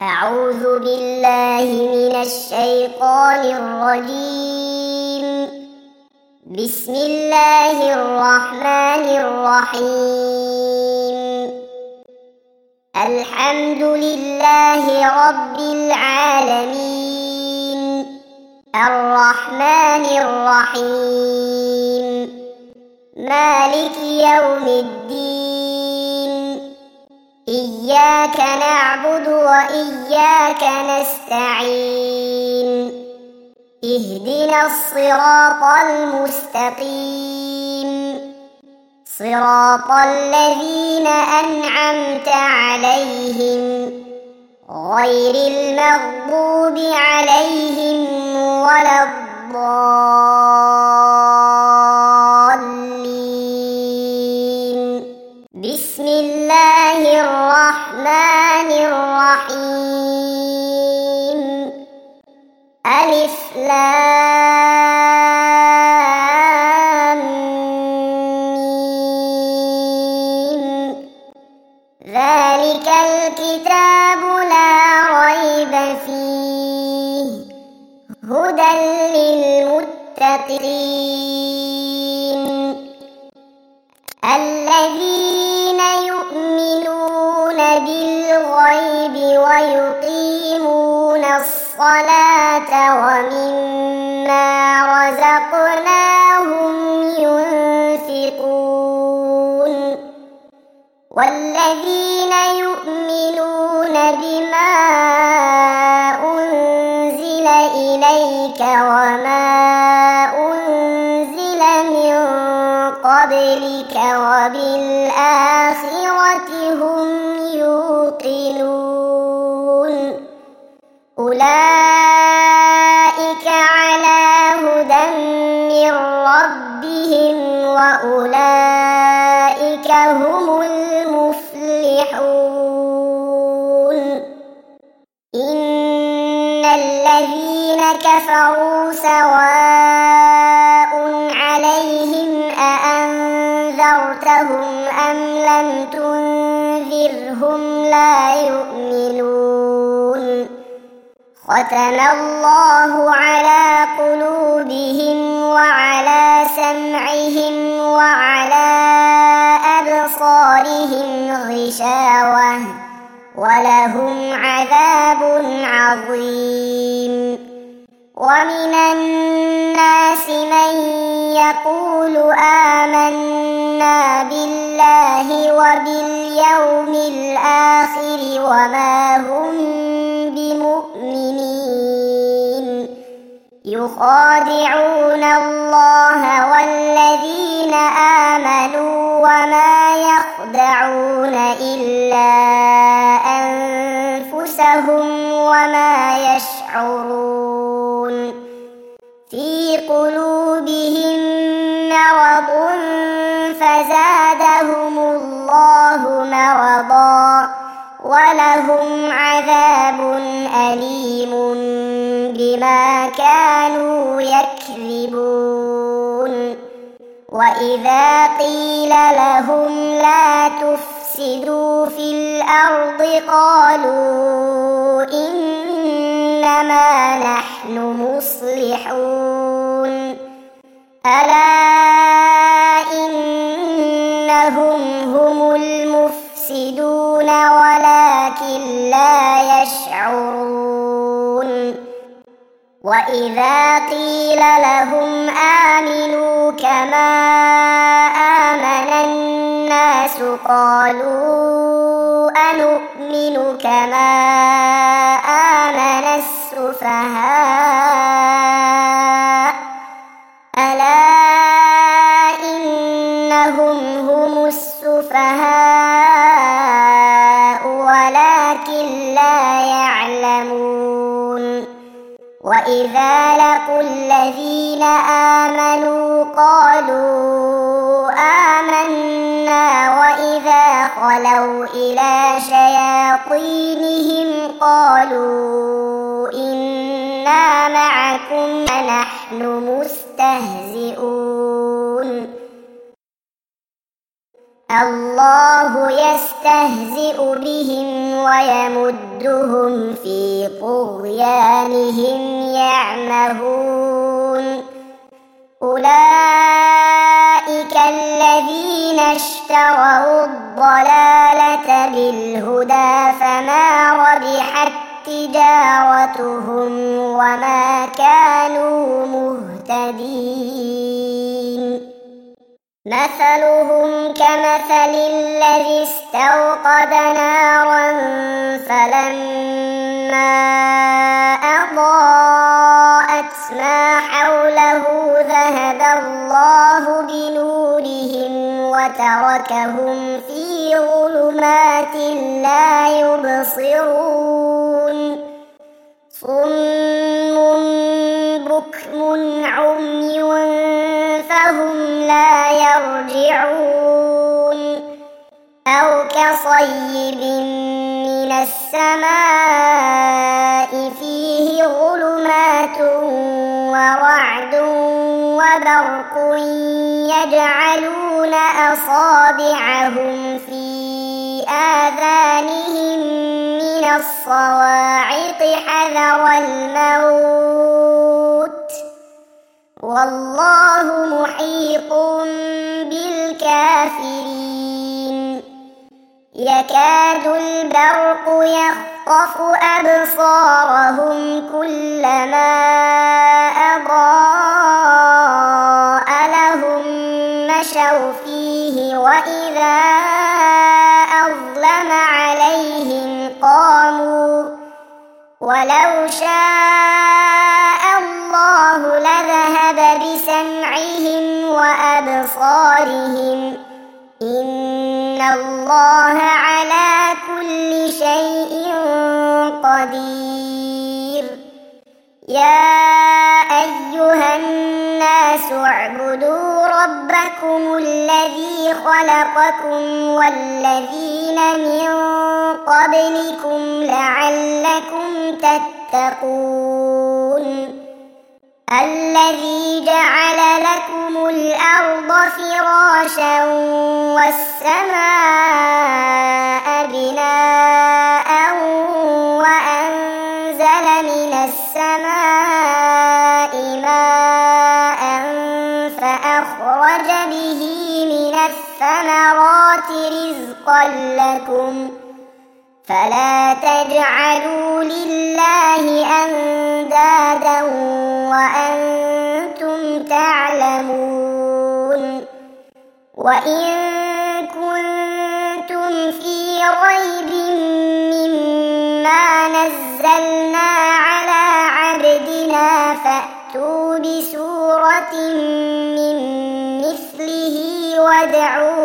أعوذ بالله من الشيطان الرجيم. بسم الله الرحمن الرحيم. الحمد لله رب العالمين، الرحمن الرحيم، مالك يوم الدين، إياك نعبد وإياك نستعين، اهدنا الصراط المستقيم، صراط الذين أنعمت عليهم غير المغضوب عليهم ولا الضالين. بسم الله الرحمن الرحيم. ألف لام ميم. ذلك الكتاب لا ريب فيه هدى للمتقين الذين يؤمنون بالغيب ويقيمون الصلاة ومما رزقناهم ينفقون والذين يؤمنون بما أنزل إليك وما أنزل من قبلك وبالآخرة هم يوقنون أولئك على هدى من ربهم وأولئك هم المفلحون. إن الذين كفروا سواء عليهم أأنذرتهم أم لم تنذرهم لا يؤمنون. ختم الله على قلوبهم وعلى سمعهم وعلى أبصارهم غشاوة ولهم عذاب عظيم. ومن الناس من يقول آمنا بالله وباليوم الآخر وما هم بمؤمنين يخادعون الله والذين آمنوا وما يخدعون إلا أنفسهم وما يشعرون. في قلوبهم مرض فزادهم الله مرضا ولهم عذاب أليم بما كانوا يكذبون. وإذا قيل لهم لا تفسدوا في الأرض قالوا إنما نحن مصلحون ألا إنهم هم المفسدون ولكن لا يشعرون. وإذا قيل لهم آمنوا كما آمن الناس قالوا أنؤمن كما آمن السفهاء ألا إنهم هم السفهاء ولكن لا يعلمون. وإذا لقوا الذين آمنوا قالوا آمنا وإذا خلوا إلى شياطينهم قالوا إنا معكم نحن مستهزئون الله يستهزئ بهم ويمدهم في طغيانهم يعمهون أولئك الذين اشتروا الضلالة بالهدى فما ربحت تجارتهم وما كانوا مهتدين مثلهم كمثل الذي استوقد نارا فلما أضاءت ما حوله ذهب الله بنورهم وتركهم في ظلمات لا يبصرون صم بكم عمي فهم لا يرجعون أو كصيب من السماء فيه ظلمات ورعد وبرق يجعلون أصابعهم في آذانهم من الصواعق حذر الموت والله محيط بالكافرين يكاد البرق يخطف أبصارهم كلما أضاء لهم مشوا فيه وإذا أظلم عليهم قاموا ولو شاء الله لذهب بسمعهم وأبصارهم إن الله على كل شيء قدير يا أيها الناس اعبدوا ربكم الذي خلقكم والذين من قبلكم لعلكم تتقون الذي جعل لكم الأرض فراشا والسماء بناء وأنزل من السماء ماء فأخرج به من الثمرات رزقا لكم فلا تجعلوا لله أندادا وأنتم تعلمون وإن كنتم في ريب مما نزلنا على عبدنا فأتوا بسورة من مثله وادعوا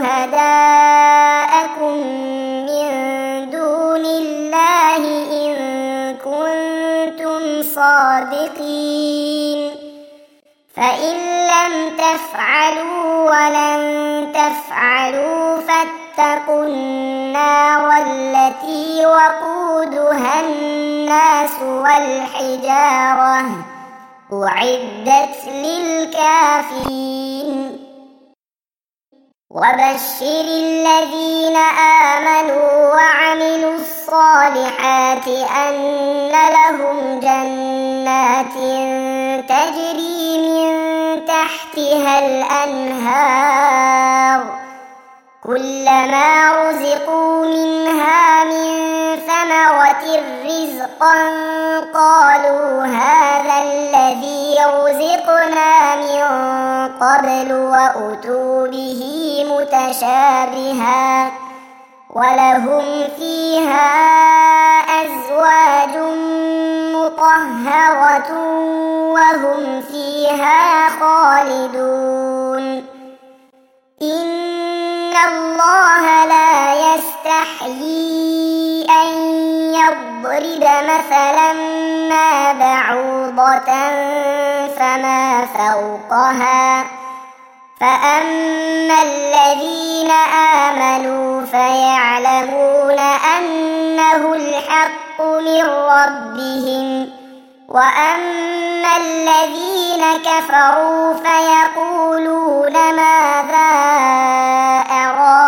شهداءكم من دون الله إن كنتم صادقين فإن لم تفعلوا ولن تفعلوا فاتقوا النار التي وقودها الناس والحجارة أعدت للكافرين وبشر الذين آمنوا وعملوا الصالحات أن لهم جنات تجري من تحتها الأنهار كلما رزقوا منها من ثمرة رزقا قالوا هذا الذي رزقنا من قبل وأتوا به متشابها ولهم فيها أزواج مطهرة وهم فيها خالدون إن الله لا يستحيي أن يضرب مثلا ما بعوضة فما فوقها فأما الذين آمنوا فيعلمون أنه الحق من ربهم وأما الذين كفروا فيقولون ماذا أراد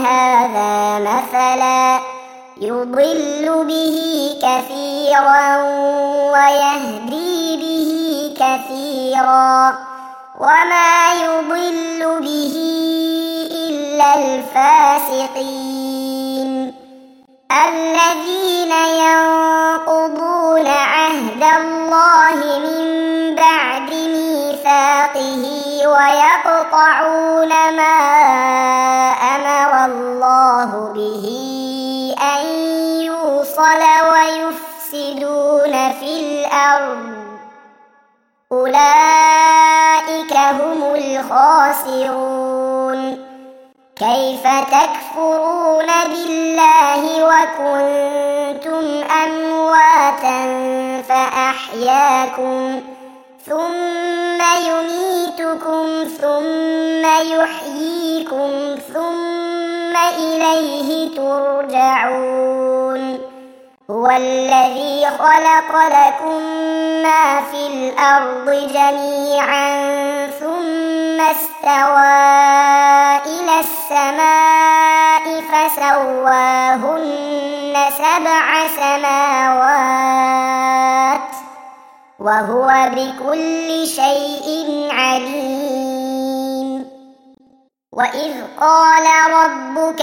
هذا مثلا يضل به كثيرا ويهدي به كثيرا وما يضل به إلا الفاسقين الذين ينقضون عهد الله من بعد ميثاقه ويقطعون ما أمر الله به أن يوصل ويفسدون في الأرض أولئك هم الخاسرون كيف تكفرون بالله وكنتم أمواتا فأحياكم ثم يميتكم ثم يحييكم ثم إليه ترجعون هو الذي خلق لكم ما في الأرض جميعا ثم استوى إلى السماء فسواهن 7 سماوات وهو بكل شيء عليم وإذ قال ربك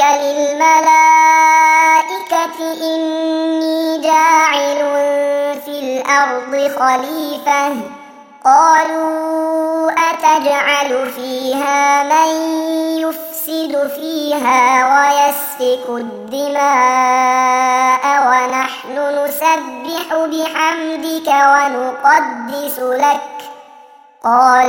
للملائكة إني جاعل في الأرض خليفة قالوا أتجعل فيها من يفسد فيها ويسفك الدماء ونحن نسبح بحمدك ونقدس لك قال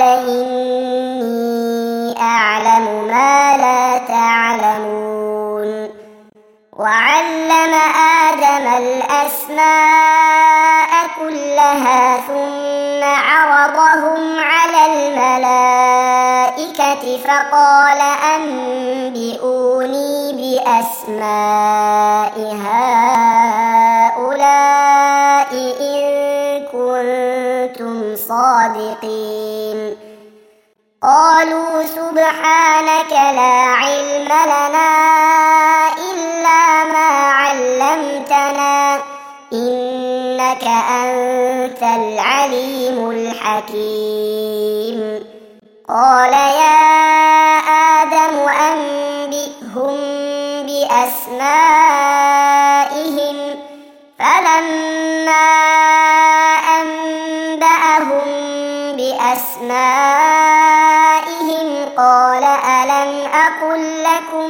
إني أعلم ما لا تعلمون وعلم آدم الأسماء كلها ثم عرضهم على الملائكة فقال أنبئوني بأسماء هؤلاء إن كنتم صادقين قالوا سبحانك لا علم لنا إلا ما علمتنا إنك أنت العليم الحكيم قال يا آدم أنبئهم بأسمائهم فلما أنبأهم بأسمائهم قال ألم أقل لكم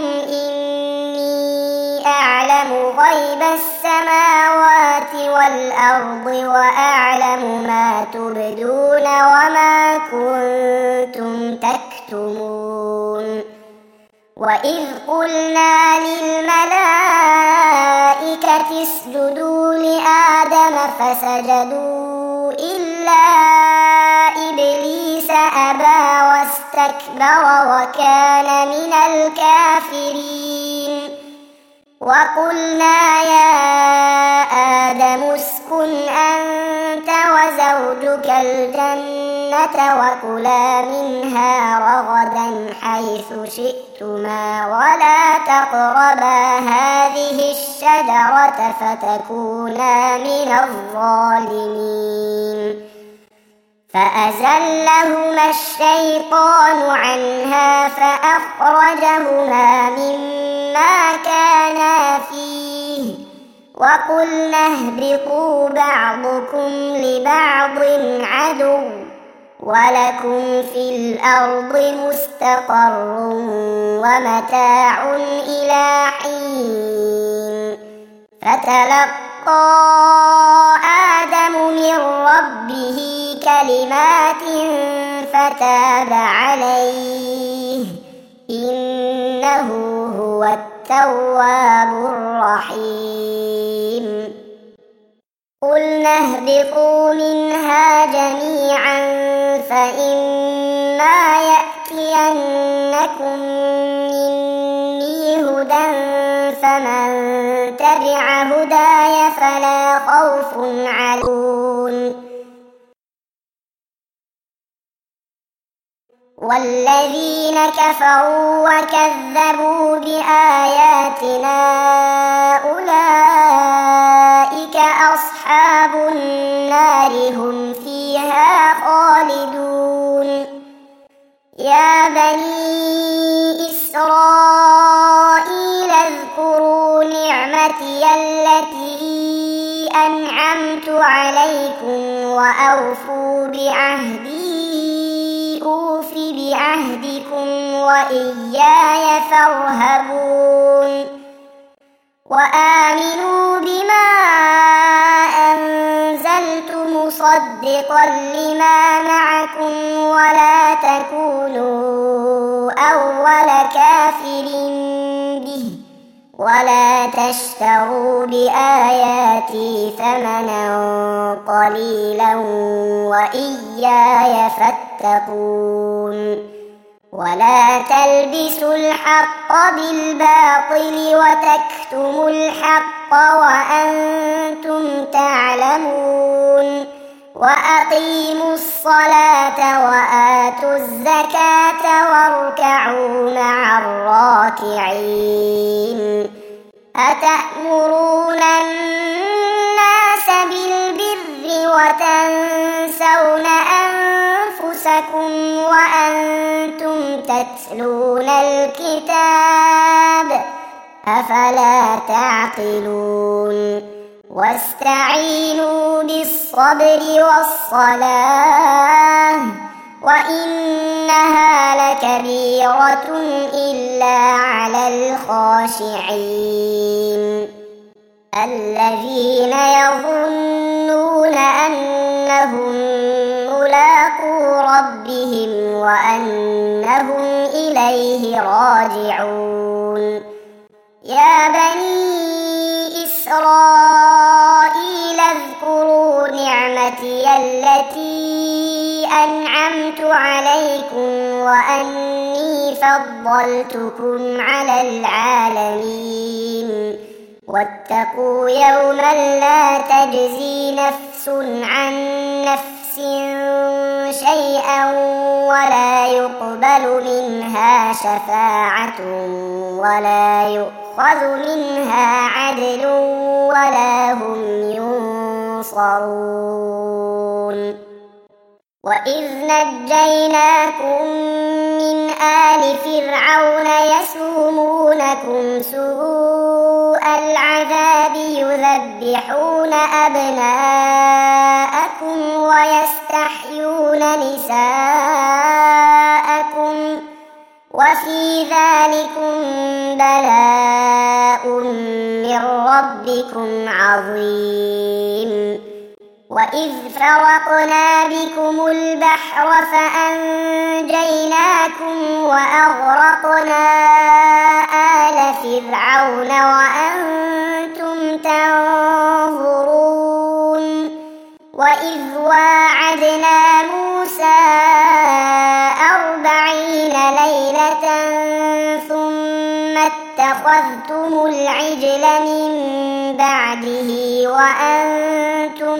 إني أعلم غيب السماوات والأرض وأعلم ما تبدون وما كنتم تكتمون وإذ قلنا للملائكة اسجدوا لآدم فسجدوا إلا إبليس أبى واستكبر وكان من الكافرين وقلنا يا آدم اسكن أنت وزوجك الجنة وكلا منها رغدا حيث شئتما ولا تقربا هذه الشجرة فتكونا من الظالمين فأزلهما الشيطان عنها فأخرجهما مما كانا فيه وقلنا اهبطوا بعضكم لبعض عدو ولكم في الأرض مستقر ومتاع إلى حين فتلقى آدم من ربه كلمات فتاب عليه إنه هو التواب الرحيم قلنا اهبطوا منها جميعا فإما يأتينكم مني هدى فمن تبع هداي فلا خوف عليهم والذين كفروا وكذبوا بآياتنا أولئك أصحاب النار هم فيها خالدون. يا بني إسرائيل اذكروا نعمتي التي أنعمت عليكم وأوفوا بعهدي أوف بعهدكم وإياي فارهبون. وآمنوا بما أنزلت مصدقا لما معكم ولا تكونوا أول كافر به ولا تشتروا بآياتي ثمنا قليلا وإياي فاتقون. ولا تلبسوا الحق بالباطل وتكتموا الحق وأنتم تعلمون. وأقيموا الصلاة وآتوا الزكاة واركعوا مع الراكعين. أتأمرون الناس بالبر وتنسون أنفسكم وأنتم تتلون الكتاب أفلا تعقلون. واستعينوا بالصبر والصلاة وإنها لكبيرة إلا على الخاشعين الذين يظنون أنهم ملاقو ربهم وأنهم إليه راجعون. يا بني إسرائيل اذكروا نعمتي التي أنعمت عليكم وأني فضلتكم على العالمين. واتقوا يوما لا تجزي نفس عن نفس شيئا ولا يقبل منها شفاعة ولا يؤخذ منها عدل ولا هم ينصرون. وإذ نجيناكم من آل فرعون يسومونكم سوء العذاب يذبحون أبناءكم ويستحيون نساءكم وفي ذلكم بلاء من ربكم عظيم. وإذ فرقنا بكم البحر فأنجيناكم وأغرقنا آل فرعون وأنتم تنظرون. وإذ واعدنا موسى 40 ليلة ثم اتخذتم العجل من بعده وأنتم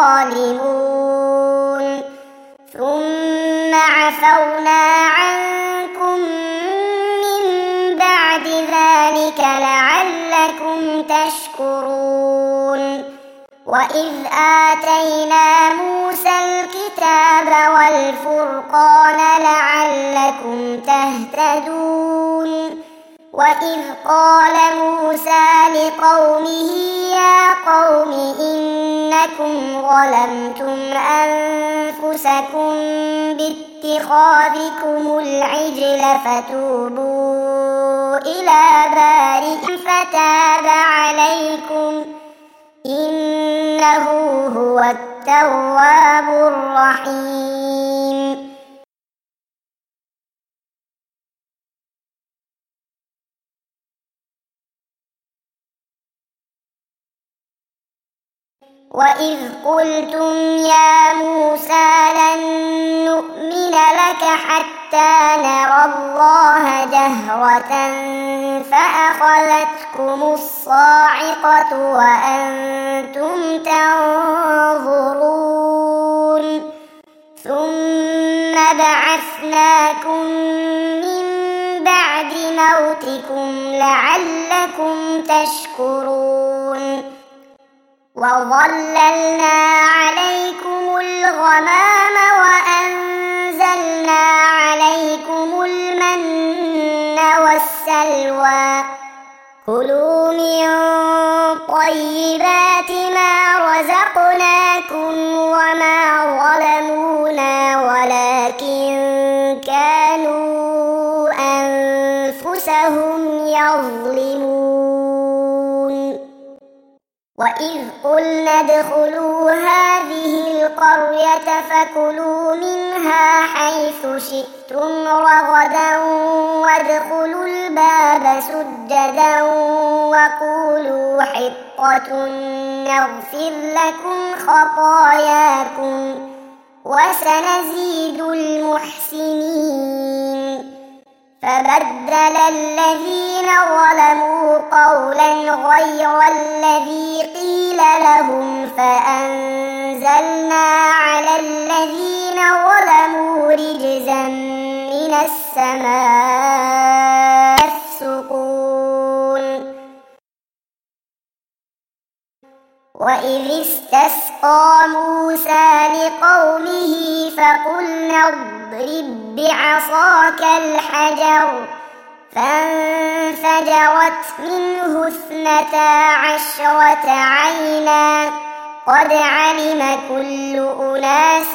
ظالمون ثم عفونا عنكم من بعد ذلك لعلكم تشكرون. وإذ آتينا موسى الكتاب والفرقان لعلكم تهتدون. وإذ قال موسى لقومه يا قوم إنكم ظلمتم أنفسكم باتخاذكم العجل فتوبوا إلى بارئكم فتاب عليكم إنه هو التواب الرحيم. وإذ قلتم يا موسى لن نؤمن لك حتى نرى الله جهرة فأخذتكم الصاعقة وأنتم تنظرون ثم بعثناكم لعلكم تشكرون وظللنا عليكم الغمام وأنزلنا عليكم المن والسلوى كلوا من طيبات ما رزقناكم وما ظلمونا ولكن كانوا أنفسهم يظلمون وإذ قلنا ادخلوا هذه القرية فكلوا منها حيث شئتم رغدا وادخلوا الباب سجدا وقولوا حطة نغفر لكم خطاياكم وسنزيد المحسنين فبدل الذين ظلموا قولا غير الذي قيل لهم فأنزلنا على الذين ظلموا رجزا من السماء يفسقون وإذ استسقى موسى لقومه فقلنا اضرب بعصاك الحجر فانفجرت منه 12 عينا قد علم كل أناس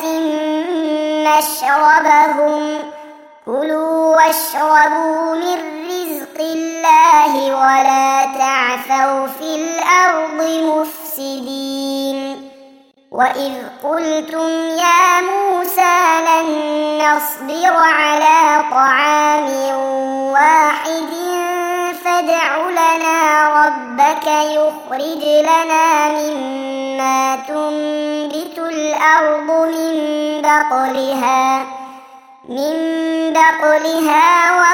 مشربهم كلوا واشربوا من رزق الله ولا تعثوا في الأرض مفسدين وإذ قلتم يا موسى لن نصبر على طعام واحد فادع لنا ربك يخرج لنا مما تنبت الأرض من بقلها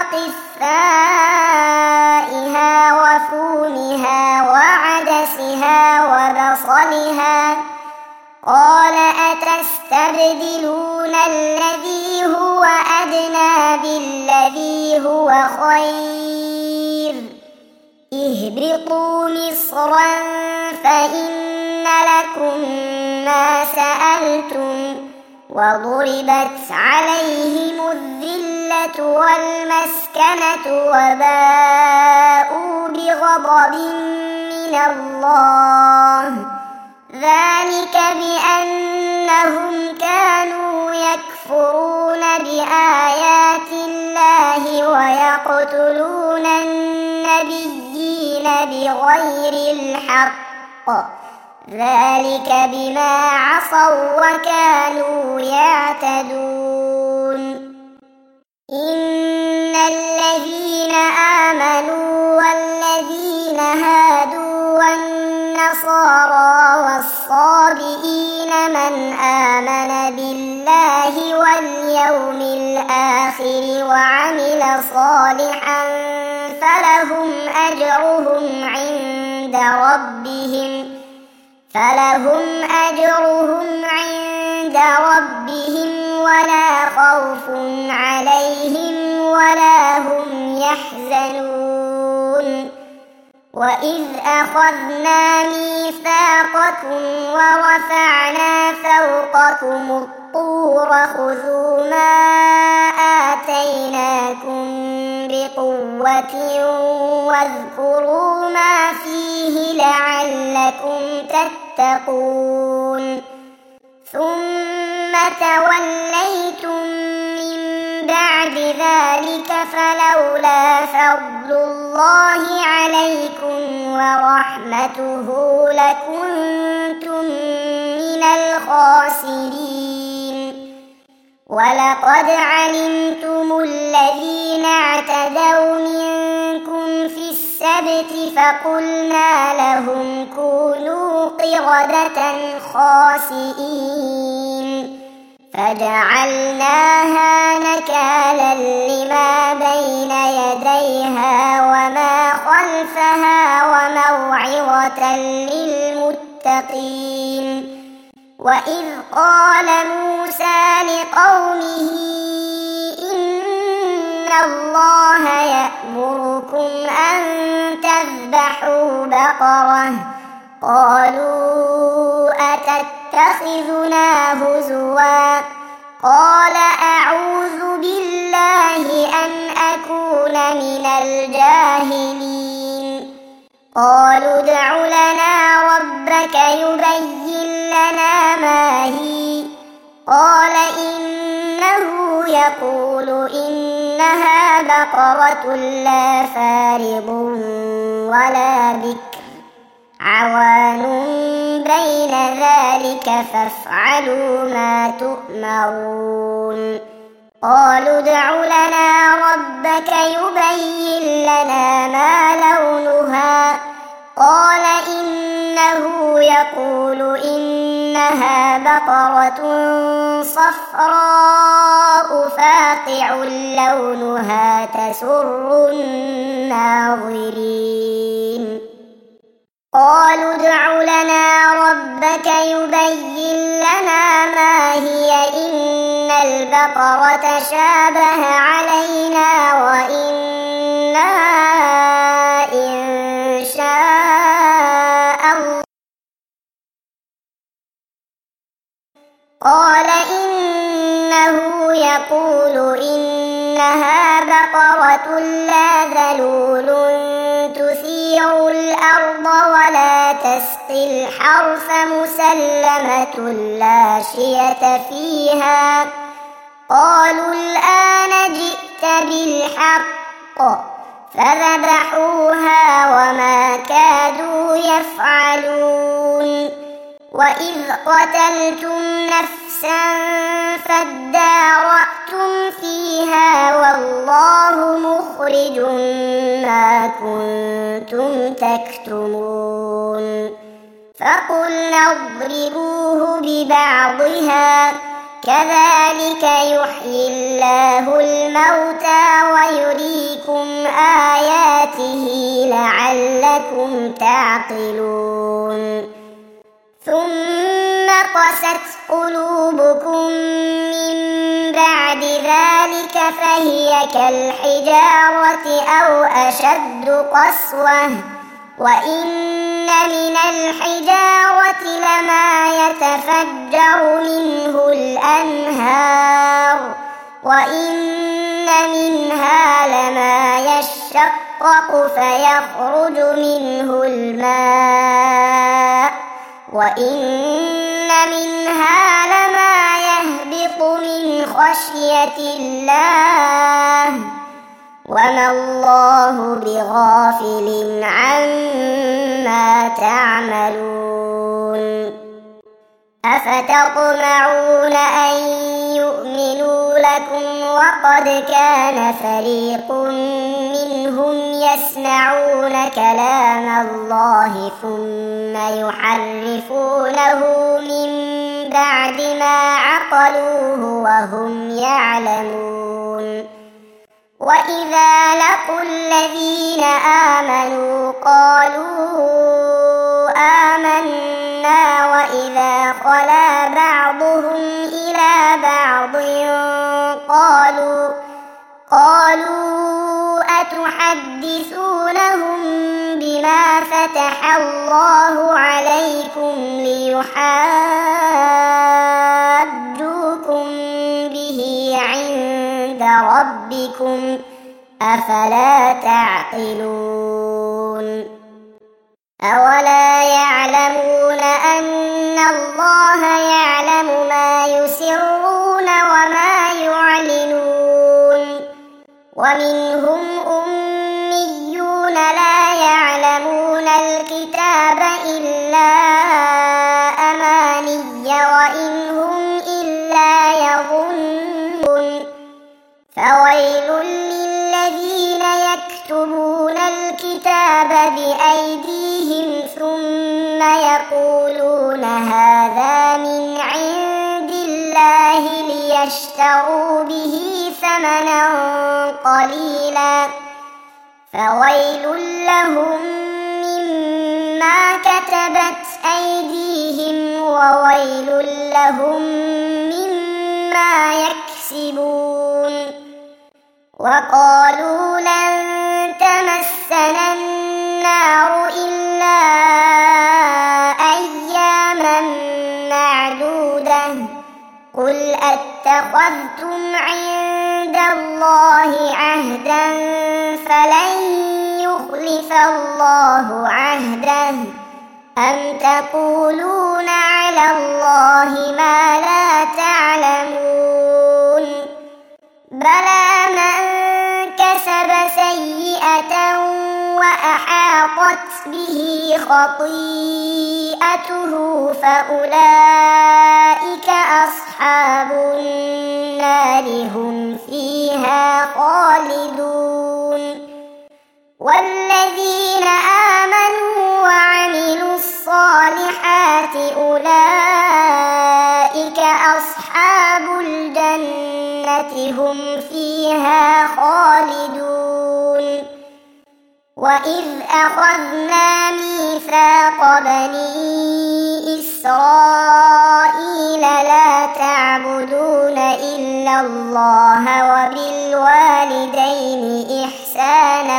وقثائها وفومها وعدسها وبصلها قال أتستبدلون الذي هو أدنى بالذي هو خير اهبطوا مصرا فإن لكم ما سألتم وضربت عليهم الذلة والمسكنة وباءوا بغضب من الله ذلك بأنهم كانوا يكفرون بآيات الله ويقتلون النبيين بغير الحق ذلك بما عصوا وكانوا يعتدون إن الذين آمنوا والذين هادوا والنصارى والصابئين من آمن بالله واليوم الآخر وعمل صالحا فلهم أجرهم عند ربهم ولا خوف عليهم ولا هم يحزنون وإذ أخذنا ميثاقكم ورفعنا فوقكم الطور خذوا ما آتيناكم بقوة واذكروا ما فيه لعلكم تتقون ثم توليتم من بعد ذلك فلولا فضل الله عليكم ورحمته لكنتم من الخاسرين ولقد علمتم الذين اعتدوا منكم في السبت فقلنا لهم كونوا قردة خاسئين فجعلناها نكالا لما بين يديها وما خلفها وموعظة للمتقين وإذ قال موسى لقومه إن الله يأمركم أن نذبحوا بقرة قالوا أتتخذنا هزوا قال أعوذ بالله أن أكون من الجاهلين قالوا ادع لنا ربك يبين لنا ما هي قال إنه يقول إنها بقرة لا فارض ولا بكر عوان بين ذلك فافعلوا ما تؤمرون قالوا ادع لنا ربك يبين لنا ما لونها قال إنه يقول إنها بقرة صفراء فاقع لونها تسر الناظرين قالوا ادع لنا ربك يبين لنا ما هي إن البقرة شابه علينا وإنا إن شاء الله قال إنه يقول إنها بقرة لا ذلول تثير الأرض ولا تسقي الحرث مسلمة لا شية فيها قالوا الآن جئت بالحق فذبحوها وما كادوا يفعلون وإذ قتلتم نفسا فادارأتم فيها والله مخرج ما كنتم تكتمون فقلنا اضربوه ببعضها كذلك يحيي الله الموتى ويريكم آياته لعلكم تعقلون ثم قست قلوبكم من بعد ذلك فهي كالحجارة أو أشد قسوة وإن من الحجارة لما يتفجر منه الأنهار وإن منها لما يشقق فيخرج منه الماء وإن منها لما يهبط من خشية الله وما الله بغافل عما تعملون أفتطمعون أن يؤمنوا لكم وقد كان فريق منهم يسمعون كلام الله ثم يحرفونه من بعد ما عقلوه وهم يعلمون وإذا لقوا الذين آمنوا قالوا آمنا وإذا خلا بعضهم إلى بعض قالوا أتحدثونهم بما فتح الله عليكم ليحاجوكم به عند ربكم أفلا تعقلون أولا يعلمون أن الله يعلم ما يسرون وما يعلنون ومنهم أميون لا يعلمون الكتاب إلا أماني وإن هم إلا يظنون فويل للذين يكتبون الكتاب بأيديهم ثم يقولون هذا من عند الله ليشتروا به ثمنا قليلا فويل لهم مما كتبت أيديهم وويل لهم مما يكسبون وقالوا لن تمسنا النار النار إلا أياما معدودة قل أتخذتم عند الله عهدا فلن يخلف الله عهده أم تقولون على الله ما لا تعلمون بلى من كسب سيئة وأحاطت به خطيئته فأولئك أصحاب النار هم فيها خالدون والذين آمنوا وعملوا الصالحات أولئك أصحاب الجنة هم فيها خالدون وإذ أخذنا ميثاق بني إسرائيل لا تعبدون إلا الله وبالوالدين إحسانا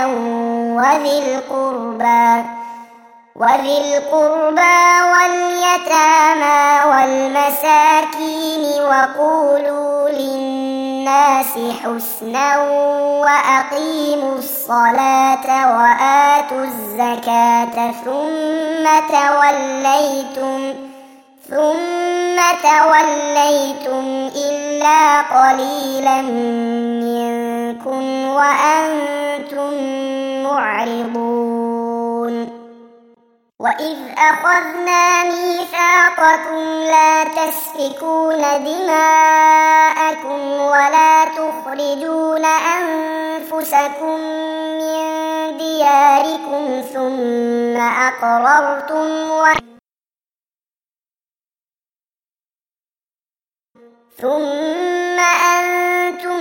وذي القربى واليتامى والمساكين وقولوا للناس حسنا وأقيموا الصلاة وآتوا الزكاة ثم توليتم إلا قليلا منكم وأنتم معرضون وإذ أخذنا ميثاقكم لا تسفكون دماءكم ولا تخرجون أنفسكم من دياركم ثم أنتم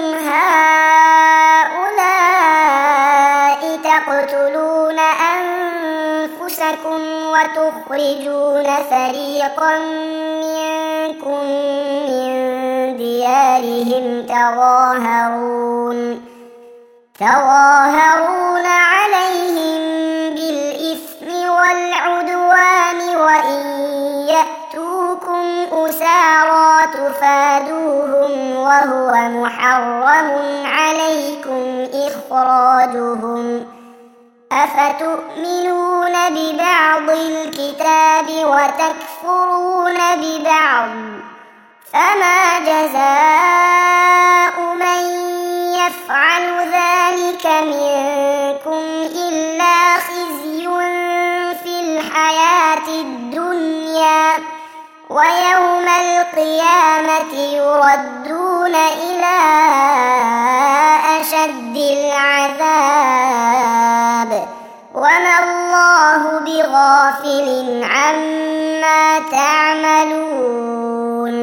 هؤلاء تقتلون أنفسكم وتخرجون فريقا منكم من ديارهم تظاهرون عليهم بالإثم والعدوان وإن يأتوكم أسارى تفادوهم وهو محرم عليكم إخراجهم أفتؤمنون ببعض الكتاب وتكفرون ببعض فما جزاء من يفعل ذلك منكم إلا خزي في الحياة الدنيا ويوم القيامة يردون إلى أشد العذاب وما الله بغافل عما تعملون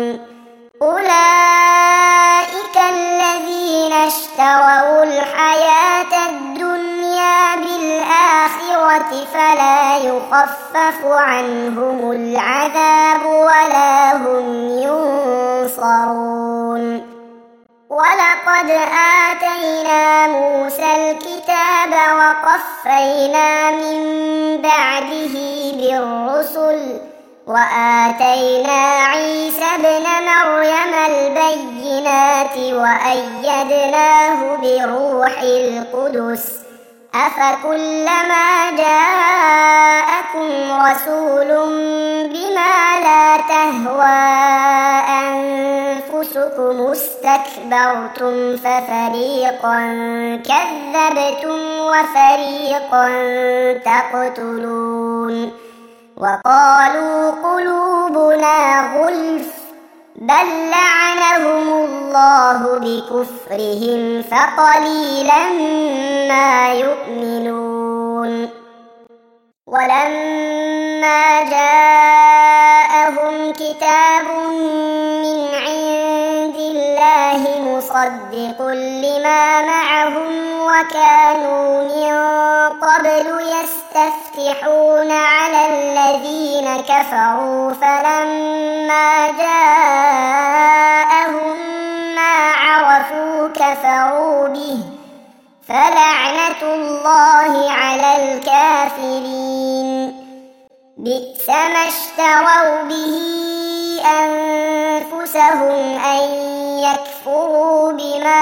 أولئك الذين اشتروا الحياة الدنيا بالآخرة فلا يخفف عنهم العذاب ولا هم ينصرون ولقد آتينا موسى الكتاب وقفينا من بعده بالرسل وآتينا عيسى ابن مريم البينات وأيدناه بروح القدس أفكلما جاءكم رسول بما لا تهوى أنفسكم استكبرتم ففريقا كذبتم وفريقا تقتلون وقالوا قلوبنا غلف بل لعنهم الله بكفرهم فقليلا ما يؤمنون ولما جاءهم كتاب من عند الله مصدق لما معهم وكانوا من قبل يستفتحون على الذين كفروا فلما جاءهم ما عرفوا كفروا به فلعنة الله على الكافرين بئس ما اشتروا به أنفسهم أن يكفروا بما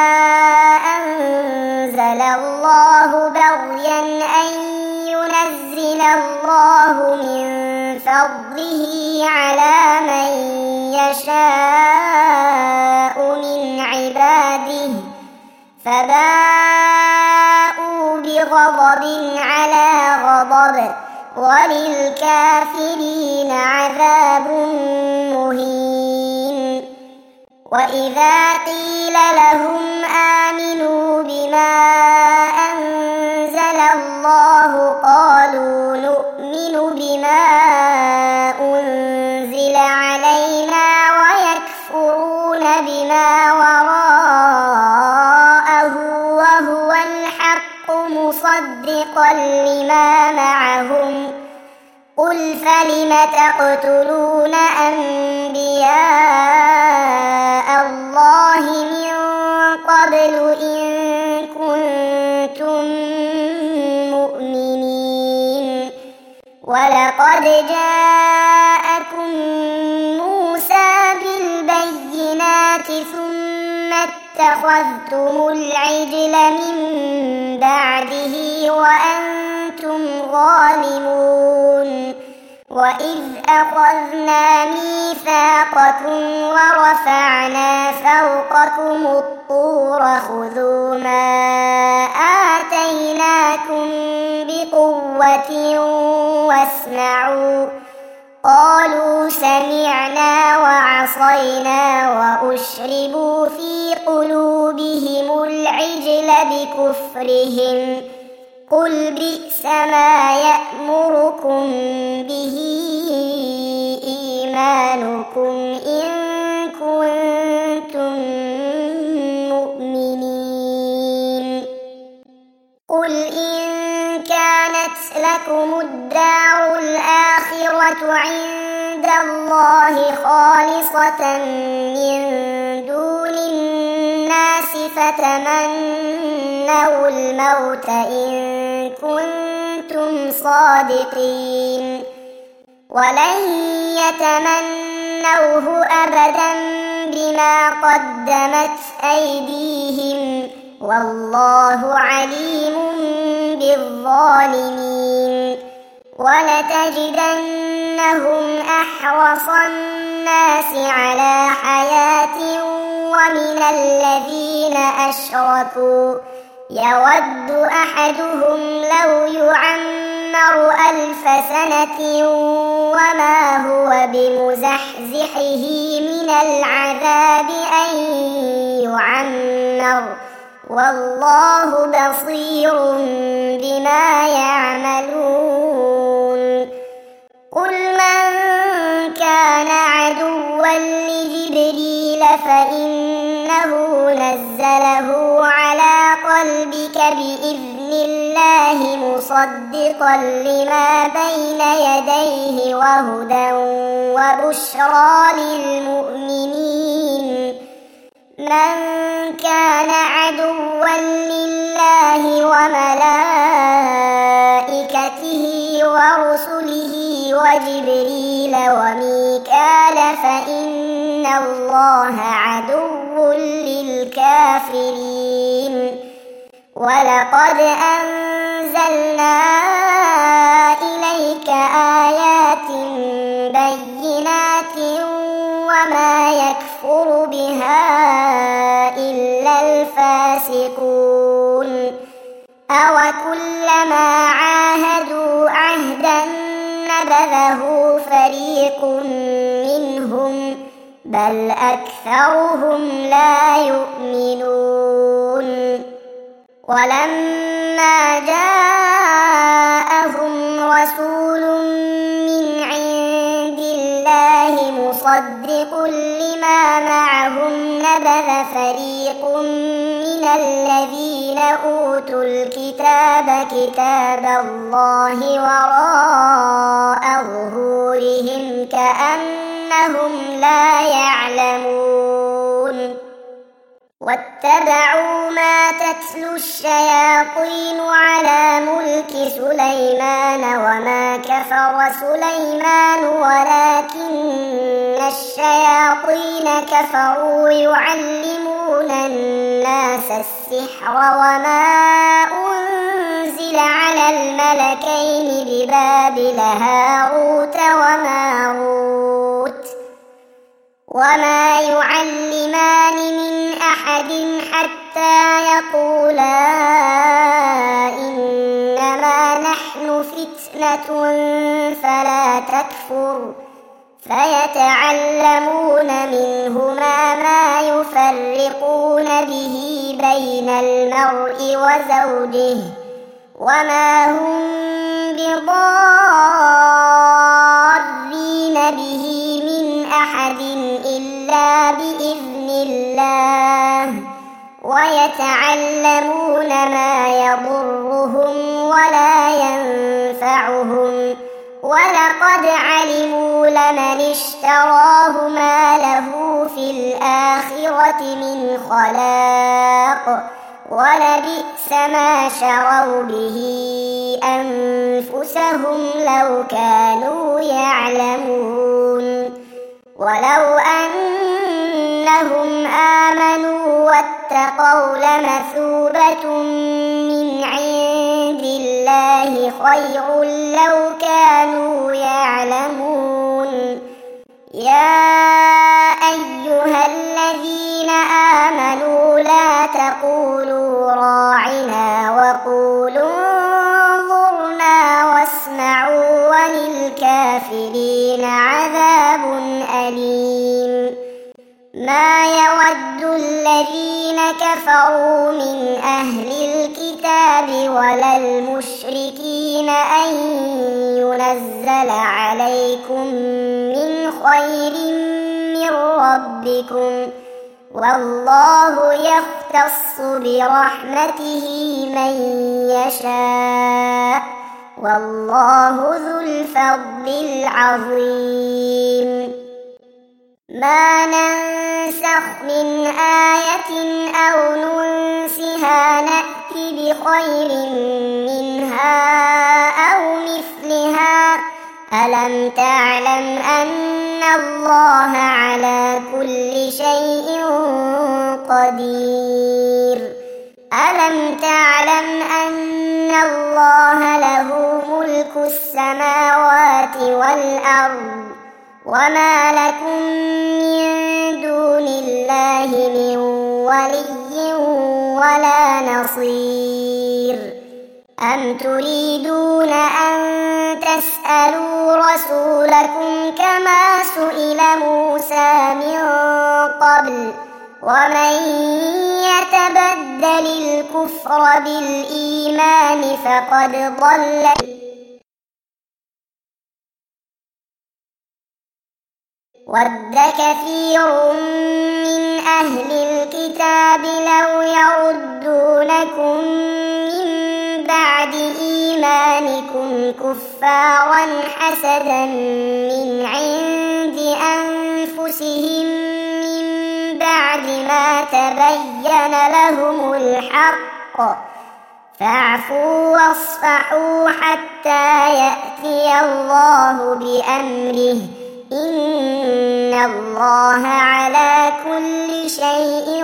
أنزل الله بغيا أن ينزل الله من فضله على من يشاء من عباده فباءوا بغضب على غضب وللكافرين عذاب مهين. وإذا قيل لهم آمنوا بما أنزل الله قالوا نؤمن بما أنزل علينا ويكفرون بما وراءه وهو الحق مصدقا لما معهم قل فلم تقتلون أنبياء الله من قبل إن كنتم مؤمنين ولقد جاءكم موسى بالبينات ثم اتخذتم العجل من بعده وأنتم ظالمون. وإذ أخذنا ميثاقكم ورفعنا فوقكم الطور خذوا ما آتيناكم بقوة واسمعوا قالوا سمعنا وعصينا وأشربوا في قلوبهم العجل بكفرهم قل بئس ما يأمركم به إيمانكم إن كنتم مؤمنين. قل إن كانت لكم الدار الآخرة عند الله خالصة من دون الناس فتمنوا الموت إن كنتم صادقين ولن يتمنوه أبدا بما قدمت أيديهم والله عليم بالظالمين. ولتجدنهم أحرص الناس على حياة ومن الذين أشركوا يود أحدهم لو يعمر 1000 سنة وما هو بمزحزحه من العذاب أن يعمر والله بصير بما يعملون. قل من كان عدوا لجبريل فإنه نزله على قلبك بإذن الله مصدقا لما بين يديه وهدى وبشرى للمؤمنين. من كان عدوا لله وملائكته ورسله وجبريل وميكال فإن الله عدو للكافرين. ولقد أنزلنا إليك آيات بينات وما يكفر بها إلا الفاسقون. أوكلما عاهدوا عهدا نبذه فريق منهم بل أكثرهم لا يؤمنون. ولما جاءهم رسول من عند الله مصدق لما معهم نبذ فريق من الذين أوتوا الكتاب كتاب الله وراء ظهورهم كأنهم لا يعلمون. واتبعوا ما تتلو الشياطين على ملك سليمان وما كفر سليمان ولكن الشياطين كفروا يعلمون الناس السحر وما أنزل على الملكين ببابل هاروت وماروت وما يعلمان من أحد حتى يقولا إنما نحن فتنة فلا تكفر فيتعلمون منهما ما يفرقون به بين المرء وزوجه وما هم بضارين به من أحد إلا بإذن الله ويتعلمون ما يضرهم ولا ينفعهم ولقد علموا لمن اشتراه ما له في الآخرة من خلاق ولبئس ما شروا به أنفسهم لو كانوا يعلمون ولو أنهم آمنوا واتقوا لمثوبة من عند الله خير لو كانوا يعلمون يا أيها الذين آمنوا لا تقولوا راعنا وقولوا انظرنا واسمعوا وللكافرين عذاب أليم ما يود الذين كفروا من أهل الكتاب ولا المشركين أن ينزل عليكم من خير من ربكم والله يختص برحمته من يشاء والله ذو الفضل العظيم ما ننسخ من آية أو ننسها نأت بخير منها أو مثلها ألم تعلم أن الله على كل شيء قدير ألم تعلم أن الله له ملك السماوات والأرض وما لكم من دون الله من ولي ولا نصير أم تريدون أن تسألوا رسولكم كما سئل موسى من قبل ومن يتبدل الكفر بالإيمان فقد ضل ود كثير من أهل الكتاب لو يردونكم من بعد إيمانكم كفارا حسدا من عند أنفسهم من بعد ما تبين لهم الحق فاعفوا واصفحوا حتى يأتي الله بأمره إن الله على كل شيء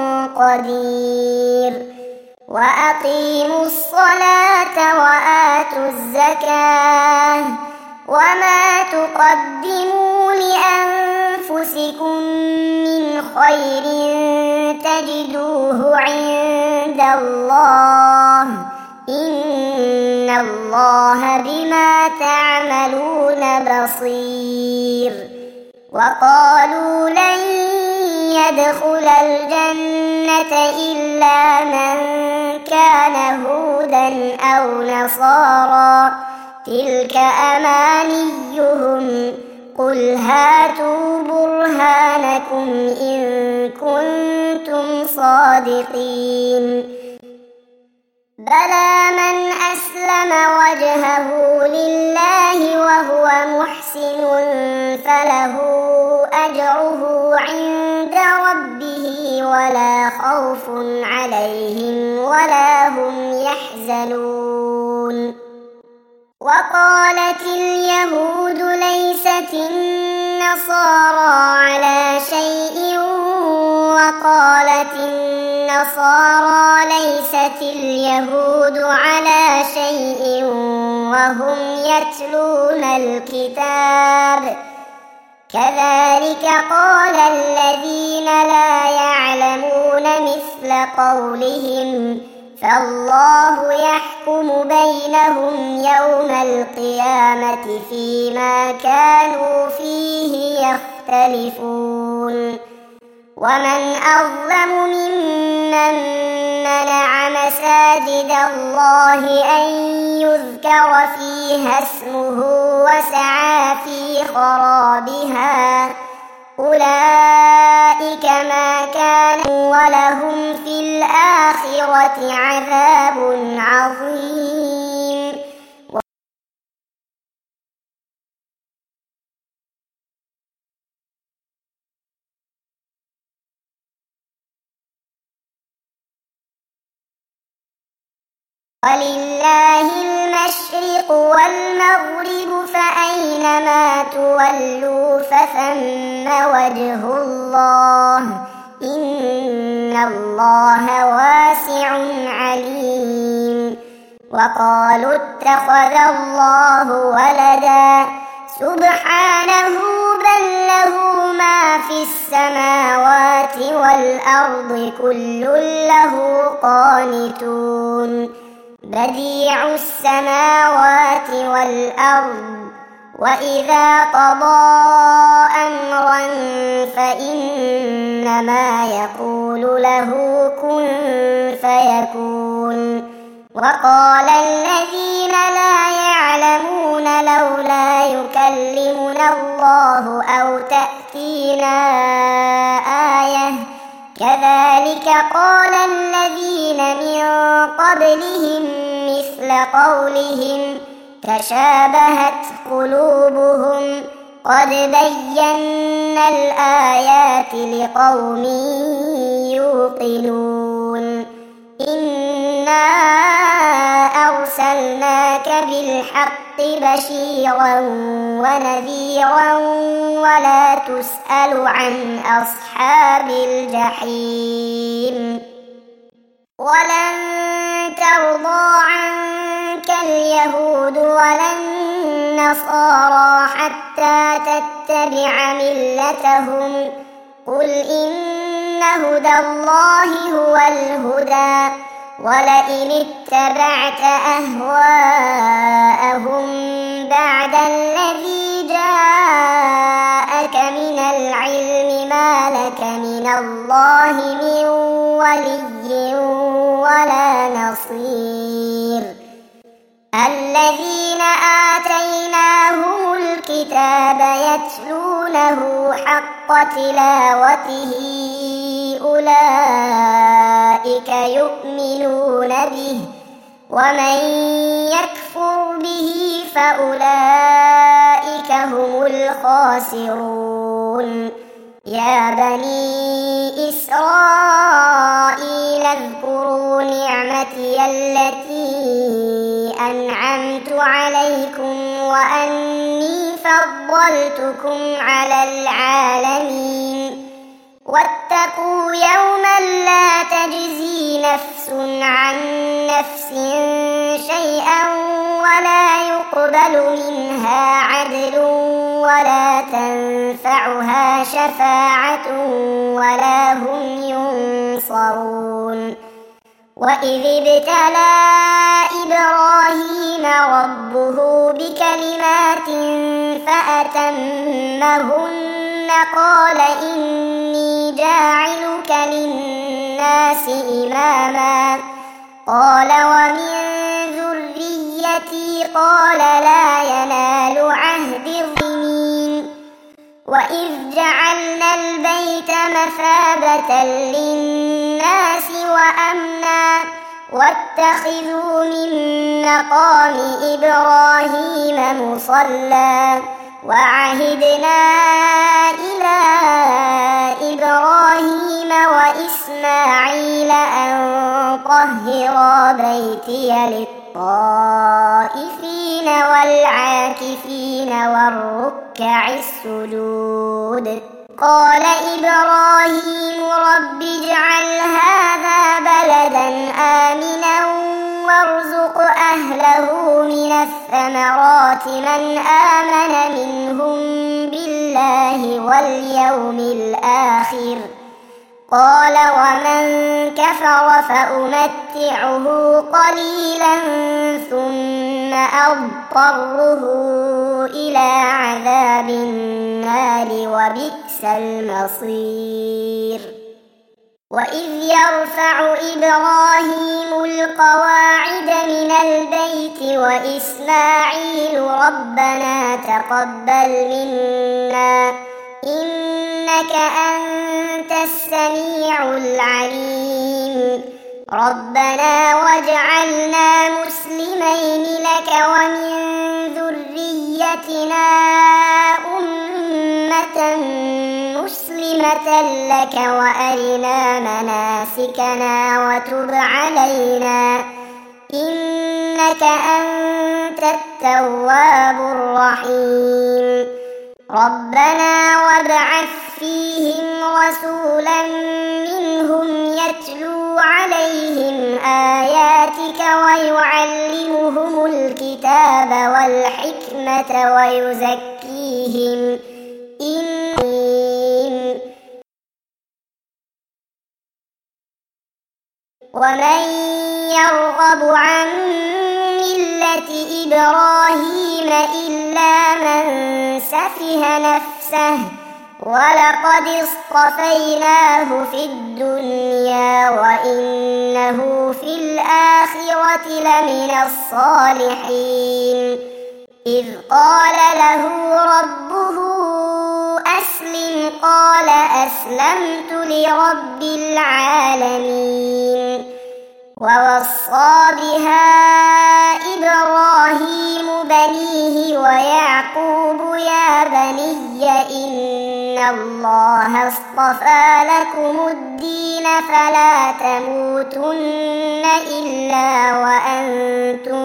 قدير وأقيموا الصلاة وآتوا الزكاة وما تقدموا لأنفسكم من خير تجدوه عند الله إن الله بما تعملون بصير وقالوا لن يدخل الجنة إلا من كان هودا أو نصارى تلك أمانيهم قل هاتوا برهانكم إن كنتم صادقين بلى من أسلم وجهه لله وهو محسن فله أجره عند ربه ولا خوف عليهم ولا هم يحزنون. وقالت اليهود ليست النصارى على شيء وقالت النصارى ليست اليهود على شيء وهم يتلون الكتاب كذلك قال الذين لا يعلمون مثل قولهم فالله يحكم بينهم يوم القيامة فيما كانوا فيه يختلفون. ومن أظلم ممن منع مساجد الله أن يذكر فيها اسمه وسعى في خرابها أولئك ما كانوا ولهم في الآخرة عذاب عظيم. ولله المشرق والمغرب فأينما تولوا فثم وجه الله إن الله واسع عليم. وقالوا اتخذ الله ولدا سبحانه بل له ما في السماوات والأرض كل له قانتون بديع السماوات والأرض وإذا قضى أمرا فإنما يقول له كن فيكون. وقال الذين لا يعلمون لولا يكلمنا الله أو تأتينا آية كذلك قال الذين من قبلهم مثل قولهم تشابهت قلوبهم قد بينا الآيات لقوم يوقنون. إنا أرسلناك بالحق بشيرا ونذيرا ولا تسأل عن أصحاب الجحيم. ولن ترضى عنك اليهود ولا النصارى حتى تتبع ملتهم قل إن هدى الله هو الهدى ولئن اتبعت أهواءهم بعد الذي جاءك من العلم ما لك من الله من ولي ولا نصير. الذين آتيناهم الكتاب يتلونه حق تلاوته أولئك يؤمنون به ومن يكفر به فأولئك هم الخاسرون. يا بني إسرائيل اذكروا نعمتي التي أنعمت عليكم وأني فضلتكم على العالمين. واتقوا يوما لا تجزي نفس عن نفس شيئا ولا يقبل منها عدل ولا تنفعها شفاعة ولا هم ينصرون. وإذ ابتلى إبراهيم ربه بكلمات فأتمهن قال إني جاعلك للناس إماما قال ومن ذريتي قال لا ينال عهد الظالمين. وإذ جعلنا البيت مثابة للناس وأمنا واتخذوا من مقام إبراهيم مصلى وعهدنا إلى إبراهيم وإسماعيل أن طهرا بيتي للطائفين والعاكفين والركع السجود قال إبراهيم رب اجعل هذا بلدا آمنا وارزق أهله من الثمرات من آمن منهم بالله واليوم الآخر قال ومن كفر فأمتعه قليلا ثم أضطره إلى عذاب النار وبئس المصير وإذ يرفع إبراهيم القواعد من البيت وإسماعيل ربنا تقبل منا إنك أنت السميع العليم ربنا واجعلنا مسلمين لك ومن ذريتنا أمة مسلمة لك وأرنا مناسكنا وتب علينا إنك أنت التواب الرحيم ربنا وابعث فيهم رسولا منهم يتلو عليهم آياتك ويعلمهم الكتاب والحكمة ويزكيهم ومن يرغب عن ملة إبراهيم إلا من سفه نفسه ولقد اصطفيناه في الدنيا وإنه في الآخرة لمن الصالحين إذ قال له ربه أسلم قال أسلمت لرب العالمين ووصى بها إبراهيم بنيه ويعقوب يا بني إن الله اصطفى لكم الدين فلا تموتن إلا وأنتم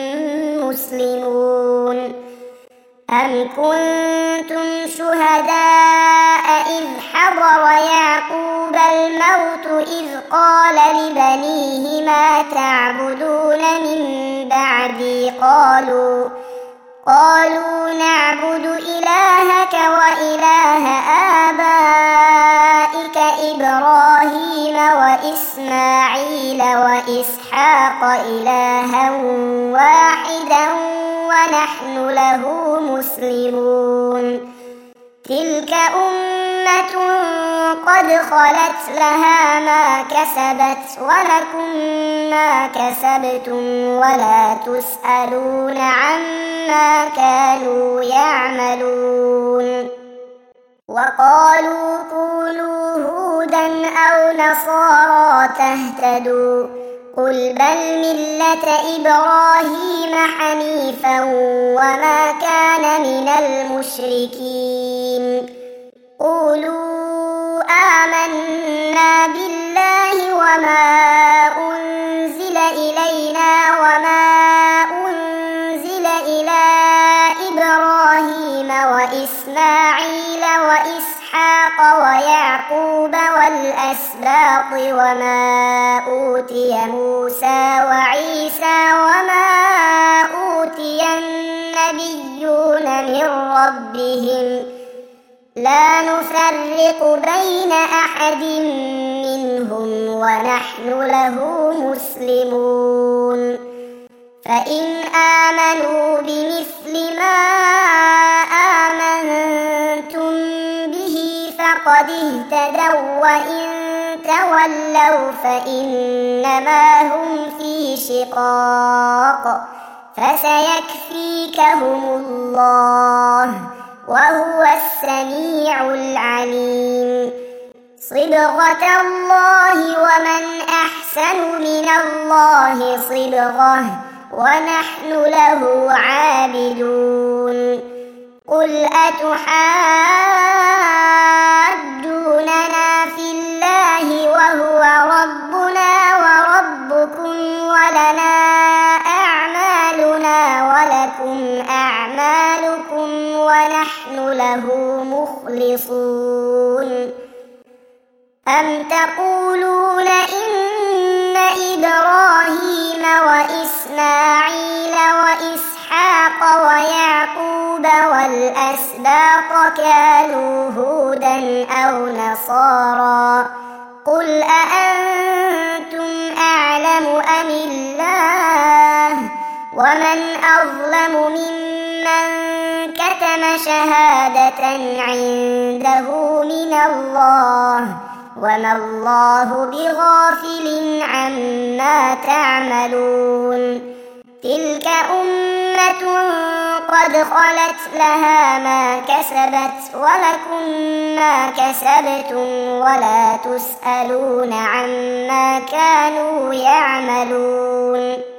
مسلمون أم كنتم شهداء إذ حضر يعقوب الموت إذ قال لبنيه ما تعبدون من بعدي قالوا نعبد إلهك وإله آبائك إبراهيم وإسماعيل وإسحاق إلها واحدا ونحن له مسلمون تلك أمة قد خلت لها ما كسبت ولكم ما كسبتم ولا تسألون عما كانوا يعملون وقالوا كونوا هودا أو نصارى تهتدوا قل بل ملة إبراهيم حنيفا وما كان من المشركين قولوا آمنا بالله وما أنزل إلينا وما أنزل إلى إبراهيم وإسماعيل وإسحاق ويعقوب والأسباط وما أوتي موسى وعيسى وما أوتي النبيون من ربهم لا نفرق بين أحد منهم ونحن له مسلمون فإن آمنوا بمثل ما آمنتم به فقد اهتدوا وإن تولوا فإنما هم في شقاق فسيكفيكهم الله وهو السميع العليم صبغة الله ومن أحسن من الله صبغة ونحن له عابدون قل أتحاجوننا في الله وهو ربنا وربكم ولنا أعمالنا ولكم أعمالكم ونحن له مخلصون أم تقولون إن إبراهيم وإسماعيل وإسحاق ويعقوب والأسباط كانوا هودا أو نصارى قل أأنتم أعلم أم الله ومن أظلم ممن كتم شهادة عنده من الله وما الله بغافل عما تعملون تلك أمة قد خلت لها ما كسبت ولكم ما كسبتم ولا تسألون عما كانوا يعملون